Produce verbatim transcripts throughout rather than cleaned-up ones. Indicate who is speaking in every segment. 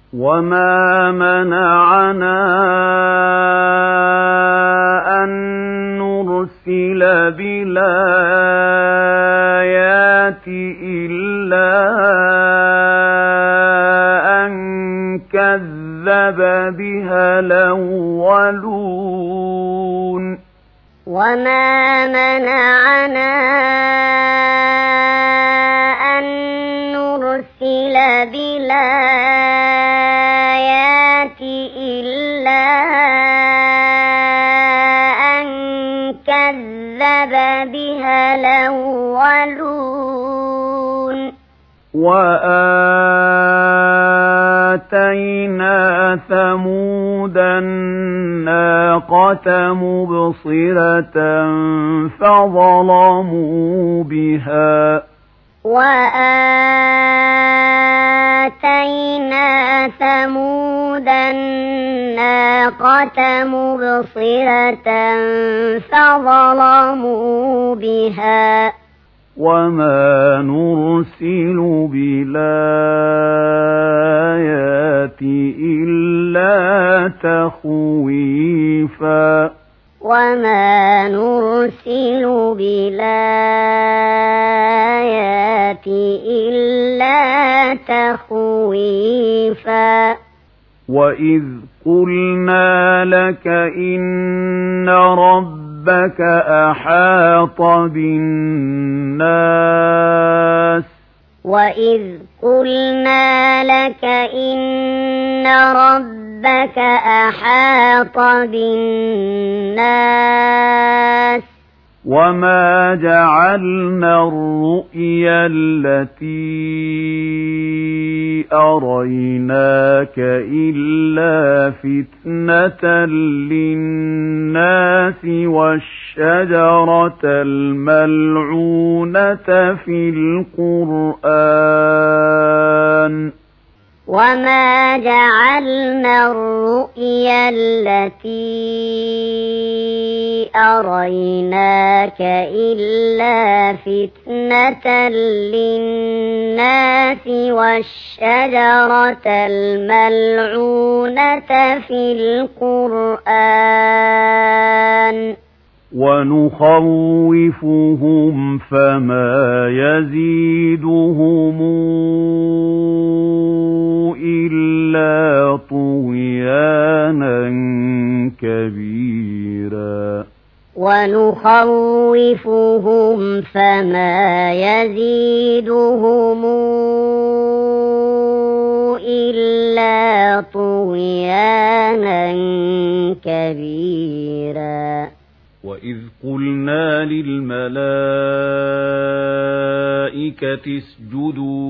Speaker 1: وما منعنا أن نرسل بالآيات إلا أن كذب بها الأولون
Speaker 2: وما منعنا أن نرسل بالآيات إلا أن كذب بها الأولون وآتينا ثمود الناقة مبصرة فظلموا بها وآتينا ثمود الناقة مبصرة فظلموا بها وما نرسل بالآيات إلا تخويفا وما نرسل بالآيات إلا تخويفا وإذ قلنا لك إن ربك أحاط بالناس وإذ قلنا لك إن ربك أحاط بالناس وما جعلنا الرؤيا التي أريناك إلا فتنة للناس والشجرة الملعونة في القرآن وما جعلنا الرؤيا التي أريناك إلا فتنة للناس والشجرة الملعونة في القرآن ونخوفهم فما يزيدهم إلا طغيانا كبيرا ونخوفهم فما يزيدهم إلا طغيانا كبيرا وإذ قلنا للملائكة اسجدوا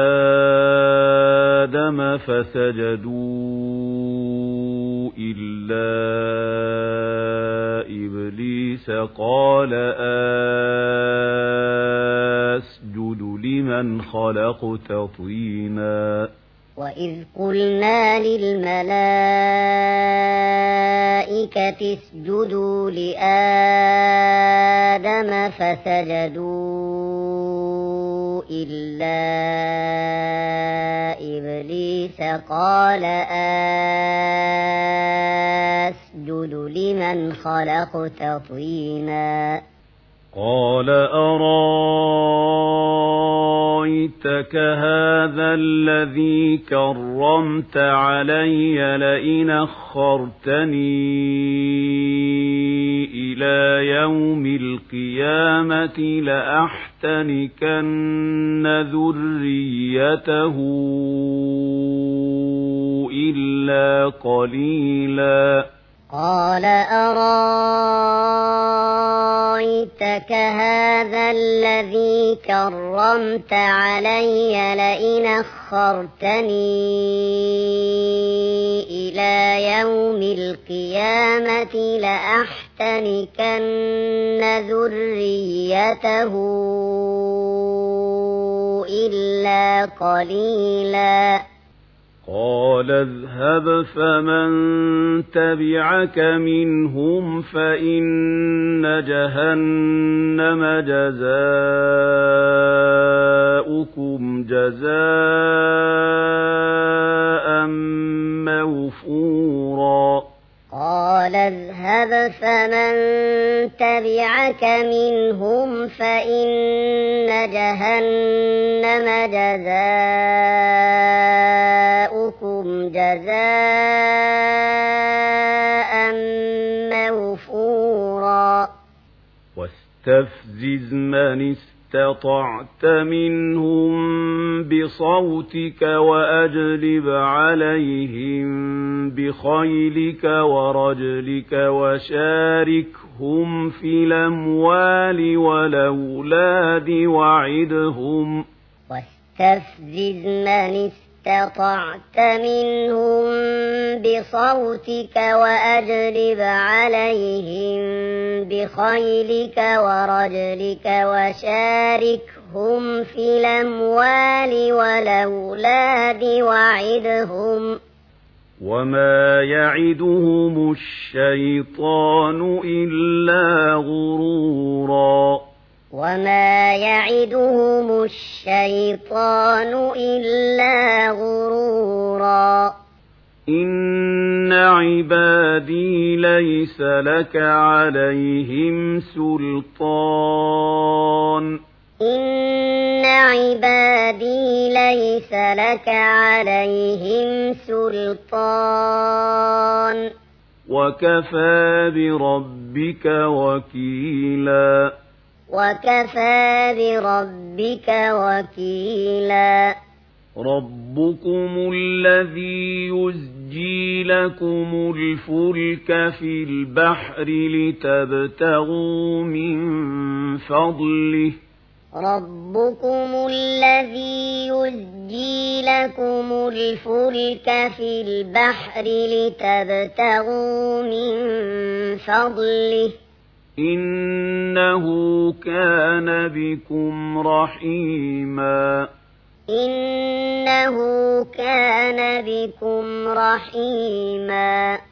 Speaker 2: لآدم فسجدوا إلا إبليس قال أسجد لمن خلقت طينا وإذ قلنا للملائكة اسجدوا لآدم فسجدوا إلا إبليس قال أسجد لمن خلقت طينا قال أرايتك هذا الذي كرمت علي لئن أخرتني إلى يوم القيامة لأحتنكن ذريته إلا قليلا قال أرايتك هذا الذي كرمت علي لئن أخرتني إلى يوم القيامة لأحتنكن ذريته إلا قليلا قال اذهب فمن تبعك منهم فإن جهنم جزاؤكم جزاء اذهب فمن تبعك منهم فإن جهنم جزاؤكم جزاء موفورا
Speaker 1: واستفزز من استطعت منهم بصوتك وأجلب عليهم بخيلك ورجلك وشاركهم في الأموال والأولاد وعدهم
Speaker 2: واستفزز من استطعت منهم بصوتك وأجلب عليهم بخيلك ورجلك وشاركهم في الأموال والأولاد وعدهم
Speaker 1: وما يعدهم الشيطان إلا غرورا
Speaker 2: وما يعدهم الشيطان إلا غرورا
Speaker 1: إن عبادي ليس لك عليهم سلطان
Speaker 2: إن عبادي ليس لك عليهم سلطان
Speaker 1: وكفى بربك وكيلا
Speaker 2: وكفى بربك وكيلا
Speaker 1: ربكم الذي يزجي لكم الفلك في البحر لتبتغوا من فضله
Speaker 2: ربكم الذي يزجي لكم الفلك في البحر لتبتغوا من فضله
Speaker 1: إنه كان بكم رحيما
Speaker 2: إنه كان بكم رحيما